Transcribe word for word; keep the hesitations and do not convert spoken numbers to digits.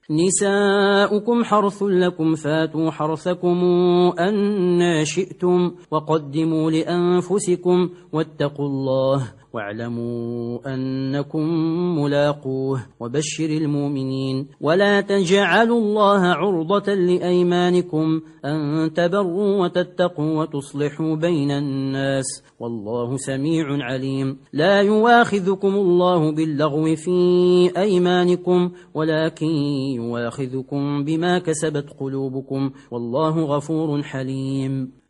نساؤكم حرث لكم فاتوا حرثكم أن شئتم وقدموا لأنفسكم واتقوا الله واعلموا أنكم ملاقوه وبشر المؤمنين. ولا تجعلوا الله عرضة لأيمانكم أن تبروا وتتقوا وتصلحوا بين الناس والله سميع عليم. لا يواخذكم الله باللغو في أيمانكم ولكن يواخذكم بما كسبت قلوبكم والله غفور حليم.